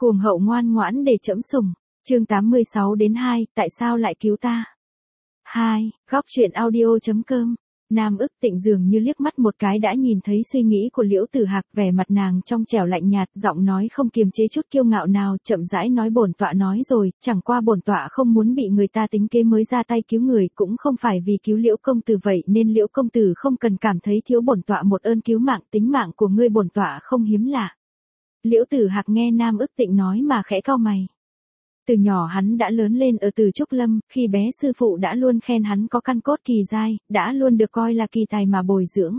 Cuồng hậu ngoan ngoãn để trẫm sủng. Chương 86-2, tại sao lại cứu ta? 2. Góc truyện audio.com. Nam ức tịnh dường như liếc mắt một cái đã nhìn thấy suy nghĩ của Liễu Tử Hạc, vẻ mặt nàng trong trẻo lạnh nhạt, giọng nói không kiềm chế chút kiêu ngạo nào, chậm rãi nói bổn tọa nói rồi, chẳng qua bổn tọa không muốn bị người ta tính kế mới ra tay cứu người, cũng không phải vì cứu Liễu công tử vậy nên Liễu công tử không cần cảm thấy thiếu bổn tọa một ơn cứu mạng, tính mạng của ngươi bổn tọa không hiếm lạ. Liễu Tử Hạc nghe Nam ức tịnh nói mà khẽ cau mày. Từ nhỏ hắn đã lớn lên ở Từ Trúc Lâm, khi bé sư phụ đã luôn khen hắn có căn cốt kỳ giai, đã luôn được coi là kỳ tài mà bồi dưỡng.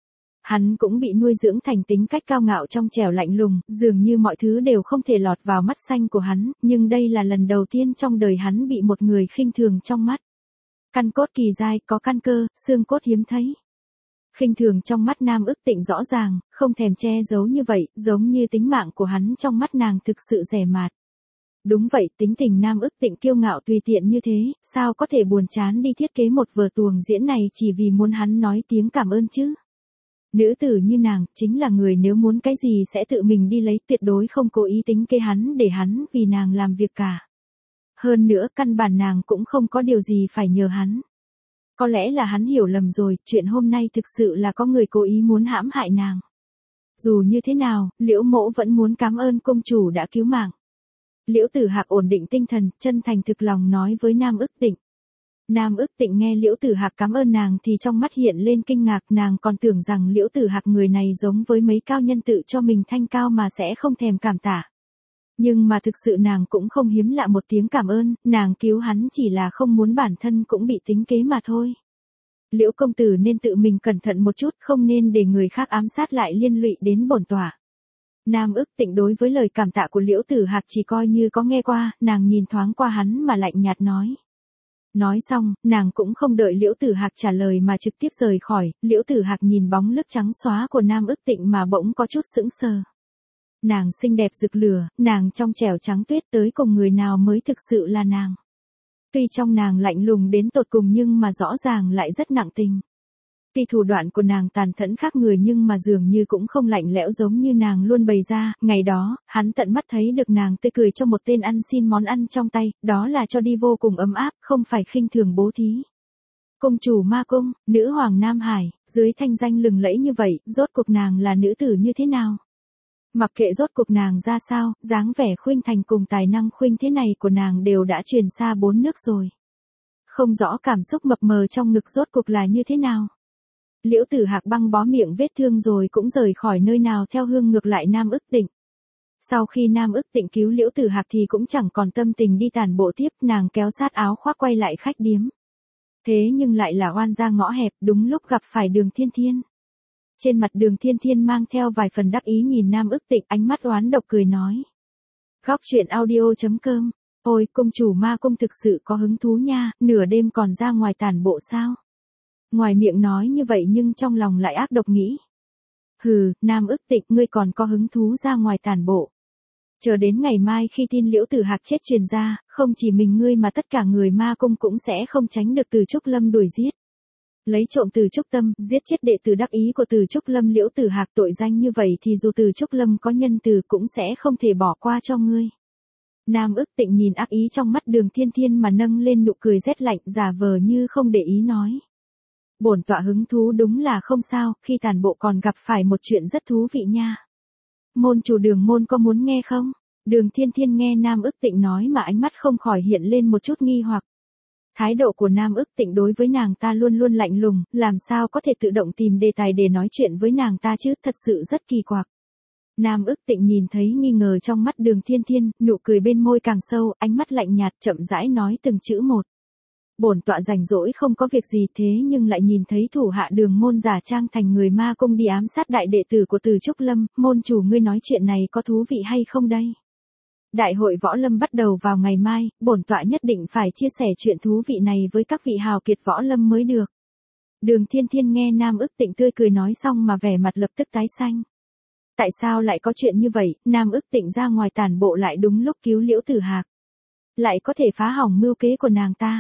Hắn cũng bị nuôi dưỡng thành tính cách cao ngạo trong trẻo lạnh lùng, dường như mọi thứ đều không thể lọt vào mắt xanh của hắn, nhưng đây là lần đầu tiên trong đời hắn bị một người khinh thường trong mắt. Căn cốt kỳ giai, có căn cơ, xương cốt hiếm thấy. Khinh thường trong mắt Nam ức tịnh rõ ràng, không thèm che giấu như vậy, giống như tính mạng của hắn trong mắt nàng thực sự rẻ mạt. Đúng vậy, tính tình Nam ức tịnh kiêu ngạo tùy tiện như thế, sao có thể buồn chán đi thiết kế một vở tuồng diễn này chỉ vì muốn hắn nói tiếng cảm ơn chứ? Nữ tử như nàng, chính là người nếu muốn cái gì sẽ tự mình đi lấy, tuyệt đối không cố ý tính kế hắn để hắn vì nàng làm việc cả. Hơn nữa, căn bản nàng cũng không có điều gì phải nhờ hắn. Có lẽ là hắn hiểu lầm rồi, chuyện hôm nay thực sự là có người cố ý muốn hãm hại nàng. Dù như thế nào, Liễu mỗ vẫn muốn cảm ơn công chủ đã cứu mạng. Liễu Tử Hạc ổn định tinh thần, chân thành thực lòng nói với Nam ức tịnh. Nam ức tịnh nghe Liễu Tử Hạc cảm ơn nàng thì trong mắt hiện lên kinh ngạc, nàng còn tưởng rằng Liễu Tử Hạc người này giống với mấy cao nhân tự cho mình thanh cao mà sẽ không thèm cảm tạ. Nhưng mà thực sự nàng cũng không hiếm lạ một tiếng cảm ơn, nàng cứu hắn chỉ là không muốn bản thân cũng bị tính kế mà thôi. Liễu công tử nên tự mình cẩn thận một chút, không nên để người khác ám sát lại liên lụy đến bổn tọa. Nam ức tịnh đối với lời cảm tạ của Liễu Tử Hạc chỉ coi như có nghe qua, nàng nhìn thoáng qua hắn mà lạnh nhạt nói. Nói xong, nàng cũng không đợi Liễu Tử Hạc trả lời mà trực tiếp rời khỏi, Liễu Tử Hạc nhìn bóng lướt trắng xóa của Nam ức tịnh mà bỗng có chút sững sờ. Nàng xinh đẹp rực lửa, nàng trong trẻo trắng tuyết, tới cùng người nào mới thực sự là nàng. Tuy trong nàng lạnh lùng đến tột cùng nhưng mà rõ ràng lại rất nặng tình. Tuy thủ đoạn của nàng tàn thẫn khác người nhưng mà dường như cũng không lạnh lẽo giống như nàng luôn bày ra, ngày đó, hắn tận mắt thấy được nàng tươi cười cho một tên ăn xin món ăn trong tay, đó là cho đi vô cùng ấm áp, không phải khinh thường bố thí. Cung chủ ma cung, nữ hoàng Nam Hải, dưới thanh danh lừng lẫy như vậy, rốt cuộc nàng là nữ tử như thế nào? Mặc kệ rốt cuộc nàng ra sao, dáng vẻ khuynh thành cùng tài năng khuynh thế này của nàng đều đã truyền xa 4 nước rồi. Không rõ cảm xúc mập mờ trong ngực rốt cuộc là như thế nào. Liễu Tử Hạc băng bó miệng vết thương rồi cũng rời khỏi nơi nào theo hướng ngược lại Nam ức tịnh. Sau khi Nam ức tịnh cứu Liễu Tử Hạc thì cũng chẳng còn tâm tình đi tản bộ tiếp, nàng kéo sát áo khoác quay lại khách điếm. Thế nhưng lại là oan ra ngõ hẹp, đúng lúc gặp phải Đường Thiên Thiên. Trên mặt Đường Thiên Thiên mang theo vài phần đắc ý nhìn Nam ức tịnh, ánh mắt oán độc cười nói. Góc truyện audio.com. Ôi, công chủ ma cung thực sự có hứng thú nha, nửa đêm còn ra ngoài tản bộ sao? Ngoài miệng nói như vậy nhưng trong lòng lại ác độc nghĩ. Hừ, Nam ức tịnh, ngươi còn có hứng thú ra ngoài tản bộ. Chờ đến ngày mai khi tin Liễu Tử Hạc chết truyền ra, không chỉ mình ngươi mà tất cả người ma cung cũng sẽ không tránh được Từ Trúc Lâm đuổi giết. Lấy trộm Từ Trúc Tâm, giết chết đệ tử đắc ý của Từ Trúc Lâm Liễu Tử Hạc, tội danh như vậy thì dù Từ Trúc Lâm có nhân từ cũng sẽ không thể bỏ qua cho ngươi. Nam ức tịnh nhìn ác ý trong mắt Đường Thiên Thiên mà nâng lên nụ cười rét lạnh, giả vờ như không để ý nói. Bổn tọa hứng thú đúng là không sao, khi tản bộ còn gặp phải một chuyện rất thú vị nha. Môn chủ Đường môn có muốn nghe không? Đường Thiên Thiên nghe Nam ức tịnh nói mà ánh mắt không khỏi hiện lên một chút nghi hoặc. Thái độ của Nam ức tịnh đối với nàng ta luôn luôn lạnh lùng, làm sao có thể tự động tìm đề tài để nói chuyện với nàng ta chứ, thật sự rất kỳ quặc. Nam ức tịnh nhìn thấy nghi ngờ trong mắt Đường Thiên Thiên, nụ cười bên môi càng sâu, ánh mắt lạnh nhạt chậm rãi nói từng chữ một. Bổn tọa rảnh rỗi không có việc gì thế nhưng lại nhìn thấy thủ hạ Đường môn giả trang thành người ma cung đi ám sát đại đệ tử của Từ Trúc Lâm, môn chủ ngươi nói chuyện này có thú vị hay không đây? Đại hội võ lâm bắt đầu vào ngày mai, bổn tọa nhất định phải chia sẻ chuyện thú vị này với các vị hào kiệt võ lâm mới được. Đường Thiên Thiên nghe Nam ức tịnh tươi cười nói xong mà vẻ mặt lập tức tái xanh. Tại sao lại có chuyện như vậy, Nam ức tịnh ra ngoài tản bộ lại đúng lúc cứu Liễu Tử Hạc. Lại có thể phá hỏng mưu kế của nàng ta.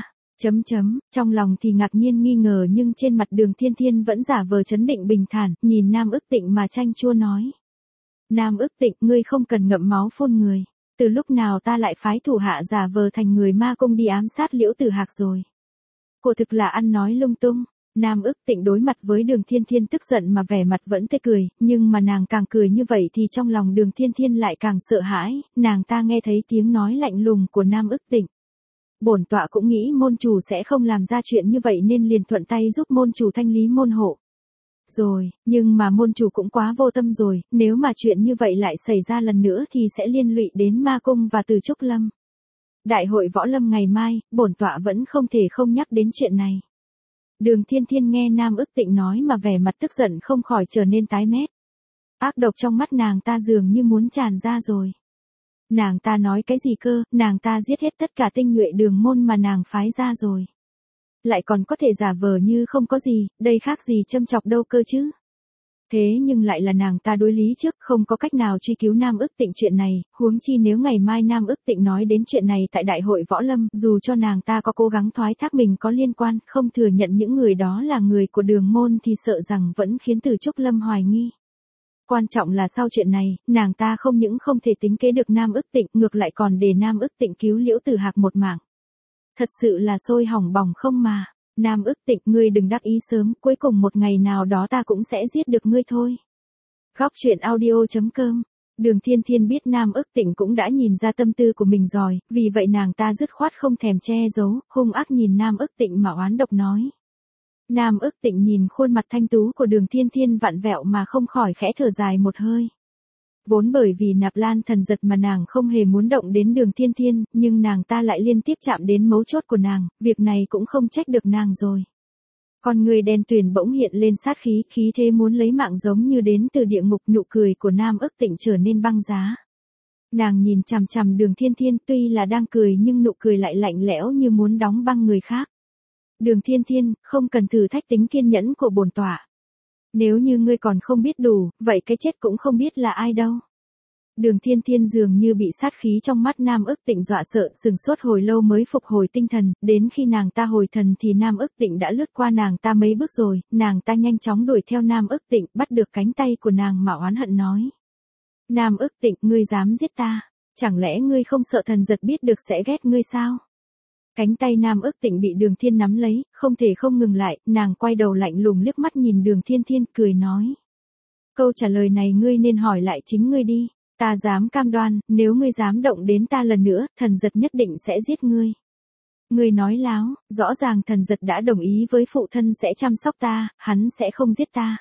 Trong lòng thì ngạc nhiên nghi ngờ nhưng trên mặt Đường Thiên Thiên vẫn giả vờ trấn định bình thản, nhìn Nam ức tịnh mà chanh chua nói. Nam ức tịnh, ngươi không cần ngậm máu phun người. Từ lúc nào ta lại phái thủ hạ giả vờ thành người ma cung đi ám sát Liễu Tử Hạc rồi. Cô thực là ăn nói lung tung. Nam Ức Tịnh đối mặt với Đường Thiên Thiên tức giận mà vẻ mặt vẫn tươi cười, nhưng mà nàng càng cười như vậy thì trong lòng Đường Thiên Thiên lại càng sợ hãi, nàng ta nghe thấy tiếng nói lạnh lùng của Nam Ức Tịnh. Bổn tọa cũng nghĩ môn chủ sẽ không làm ra chuyện như vậy nên liền thuận tay giúp môn chủ thanh lý môn hộ. Rồi, nhưng mà môn chủ cũng quá vô tâm rồi, nếu mà chuyện như vậy lại xảy ra lần nữa thì sẽ liên lụy đến ma cung và Từ Trúc Lâm. Đại hội võ lâm ngày mai, bổn tọa vẫn không thể không nhắc đến chuyện này. Đường Thiên Thiên nghe Nam Ức Tịnh nói mà vẻ mặt tức giận không khỏi trở nên tái mét. Ác độc trong mắt nàng ta dường như muốn tràn ra rồi. Nàng ta nói cái gì cơ, nàng ta giết hết tất cả tinh nhuệ Đường môn mà nàng phái ra rồi. Lại còn có thể giả vờ như không có gì, đây khác gì châm chọc đâu cơ chứ. Thế nhưng lại là nàng ta đối lý trước, không có cách nào truy cứu Nam Ức Tịnh chuyện này, huống chi nếu ngày mai Nam Ức Tịnh nói đến chuyện này tại đại hội võ lâm, dù cho nàng ta có cố gắng thoái thác mình có liên quan, không thừa nhận những người đó là người của Đường môn thì sợ rằng vẫn khiến Từ Trúc Lâm hoài nghi. Quan trọng là sau chuyện này, nàng ta không những không thể tính kế được Nam Ức Tịnh, ngược lại còn để Nam Ức Tịnh cứu Liễu Tử Hạc một mạng. Thật sự là sôi hỏng bỏng không mà. Nam Ức Tịnh, ngươi đừng đắc ý sớm, cuối cùng một ngày nào đó ta cũng sẽ giết được ngươi thôi. Góc truyện audio.com. Đường Thiên Thiên biết Nam Ức Tịnh cũng đã nhìn ra tâm tư của mình rồi, vì vậy nàng ta dứt khoát không thèm che giấu, hung ác nhìn Nam Ức Tịnh mà oán độc nói. Nam Ức Tịnh nhìn khuôn mặt thanh tú của Đường Thiên Thiên vặn vẹo mà không khỏi khẽ thở dài một hơi. Vốn bởi vì Nạp Lan Thần Giật mà nàng không hề muốn động đến Đường Thiên Thiên, nhưng nàng ta lại liên tiếp chạm đến mấu chốt của nàng, việc này cũng không trách được nàng rồi. Con người đen tuyền bỗng hiện lên sát khí, khí thế muốn lấy mạng giống như đến từ địa ngục, nụ cười của Nam Ức Tịnh trở nên băng giá. Nàng nhìn chằm chằm Đường Thiên Thiên, tuy là đang cười nhưng nụ cười lại lạnh lẽo như muốn đóng băng người khác. Đường Thiên Thiên, không cần thử thách tính kiên nhẫn của bổn tọa. Nếu như ngươi còn không biết đủ, vậy cái chết cũng không biết là ai đâu. Đường Thiên Thiên dường như bị sát khí trong mắt Nam Ức Tịnh dọa sợ, sừng sốt hồi lâu mới phục hồi tinh thần, đến khi nàng ta hồi thần thì Nam Ức Tịnh đã lướt qua nàng ta mấy bước rồi, nàng ta nhanh chóng đuổi theo Nam Ức Tịnh, bắt được cánh tay của nàng mà oán hận nói. Nam Ức Tịnh, ngươi dám giết ta, chẳng lẽ ngươi không sợ Thần Giật biết được sẽ ghét ngươi sao? Cánh tay Nam Ức Tịnh bị Đường Thiên nắm lấy, không thể không ngừng lại, nàng quay đầu lạnh lùng liếc mắt nhìn Đường Thiên Thiên, cười nói. Câu trả lời này ngươi nên hỏi lại chính ngươi đi, ta dám cam đoan, nếu ngươi dám động đến ta lần nữa, Thần Giật nhất định sẽ giết ngươi. Ngươi nói láo, rõ ràng Thần Giật đã đồng ý với phụ thân sẽ chăm sóc ta, hắn sẽ không giết ta.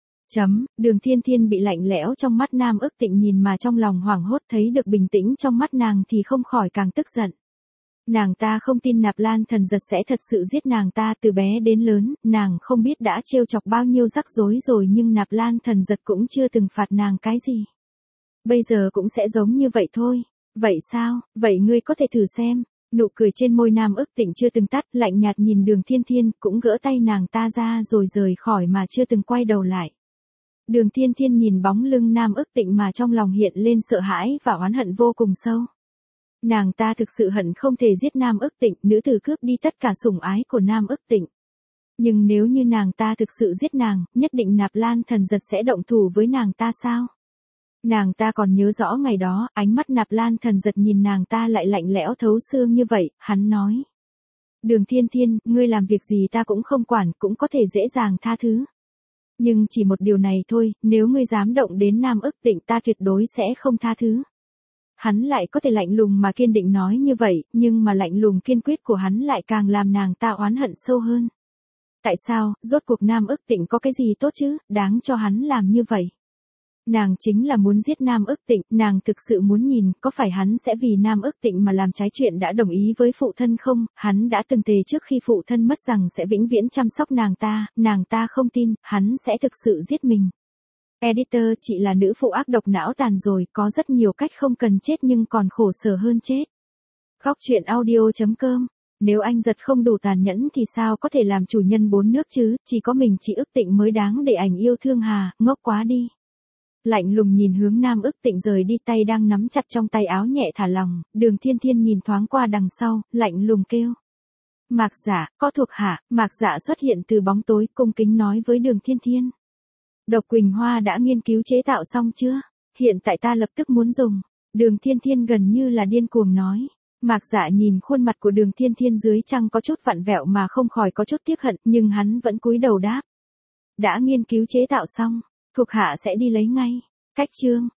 Đường Thiên Thiên bị lạnh lẽo trong mắt Nam Ức Tịnh nhìn mà trong lòng hoảng hốt, thấy được bình tĩnh trong mắt nàng thì không khỏi càng tức giận. Nàng ta không tin Nạp Lan Thần Giật sẽ thật sự giết nàng ta, từ bé đến lớn, nàng không biết đã trêu chọc bao nhiêu rắc rối rồi nhưng Nạp Lan Thần Giật cũng chưa từng phạt nàng cái gì. Bây giờ cũng sẽ giống như vậy thôi. Vậy sao, vậy ngươi có thể thử xem. Nụ cười trên môi Nam Ức Tịnh chưa từng tắt, lạnh nhạt nhìn Đường Thiên Thiên, cũng gỡ tay nàng ta ra rồi rời khỏi mà chưa từng quay đầu lại. Đường Thiên Thiên nhìn bóng lưng Nam Ức Tịnh mà trong lòng hiện lên sợ hãi và oán hận vô cùng sâu. Nàng ta thực sự hận không thể giết Nam Ức Tịnh, nữ tử cướp đi tất cả sủng ái của Nam Ức Tịnh. Nhưng nếu như nàng ta thực sự giết nàng, nhất định Nạp Lan Thần Giật sẽ động thủ với nàng ta sao? Nàng ta còn nhớ rõ ngày đó, ánh mắt Nạp Lan Thần Giật nhìn nàng ta lại lạnh lẽo thấu xương như vậy, hắn nói. Đường Thiên Thiên, ngươi làm việc gì ta cũng không quản, cũng có thể dễ dàng tha thứ. Nhưng chỉ một điều này thôi, nếu ngươi dám động đến Nam Ức Tịnh ta tuyệt đối sẽ không tha thứ. Hắn lại có thể lạnh lùng mà kiên định nói như vậy, nhưng mà lạnh lùng kiên quyết của hắn lại càng làm nàng ta oán hận sâu hơn. Tại sao, rốt cuộc Nam Ức Tịnh có cái gì tốt chứ, đáng cho hắn làm như vậy? Nàng chính là muốn giết Nam Ức Tịnh, nàng thực sự muốn nhìn, có phải hắn sẽ vì Nam Ức Tịnh mà làm trái chuyện đã đồng ý với phụ thân không, hắn đã từng thề trước khi phụ thân mất rằng sẽ vĩnh viễn chăm sóc nàng ta không tin, hắn sẽ thực sự giết mình. Editor, chị là nữ phụ ác độc não tàn rồi, có rất nhiều cách không cần chết nhưng còn khổ sở hơn chết. Góc truyện audio.com. Nếu anh Giật không đủ tàn nhẫn thì sao có thể làm chủ nhân 4 nước chứ, chỉ có mình chị Ức Tịnh mới đáng để ảnh yêu thương hà, ngốc quá đi. Lạnh lùng nhìn hướng Nam Ức Tịnh rời đi, tay đang nắm chặt trong tay áo nhẹ thả lỏng, Đường Thiên Thiên nhìn thoáng qua đằng sau, lạnh lùng kêu. Mạc Dạ, có thuộc hạ, Mạc Dạ xuất hiện từ bóng tối, cung kính nói với Đường Thiên Thiên. Độc Quỳnh Hoa đã nghiên cứu chế tạo xong chưa? Hiện tại ta lập tức muốn dùng. Đường Thiên Thiên gần như là điên cuồng nói. Mạc Dạ nhìn khuôn mặt của Đường Thiên Thiên dưới trăng có chút vặn vẹo mà không khỏi có chút tiếc hận, nhưng hắn vẫn cúi đầu đáp. Đã nghiên cứu chế tạo xong, thuộc hạ sẽ đi lấy ngay. Cách chương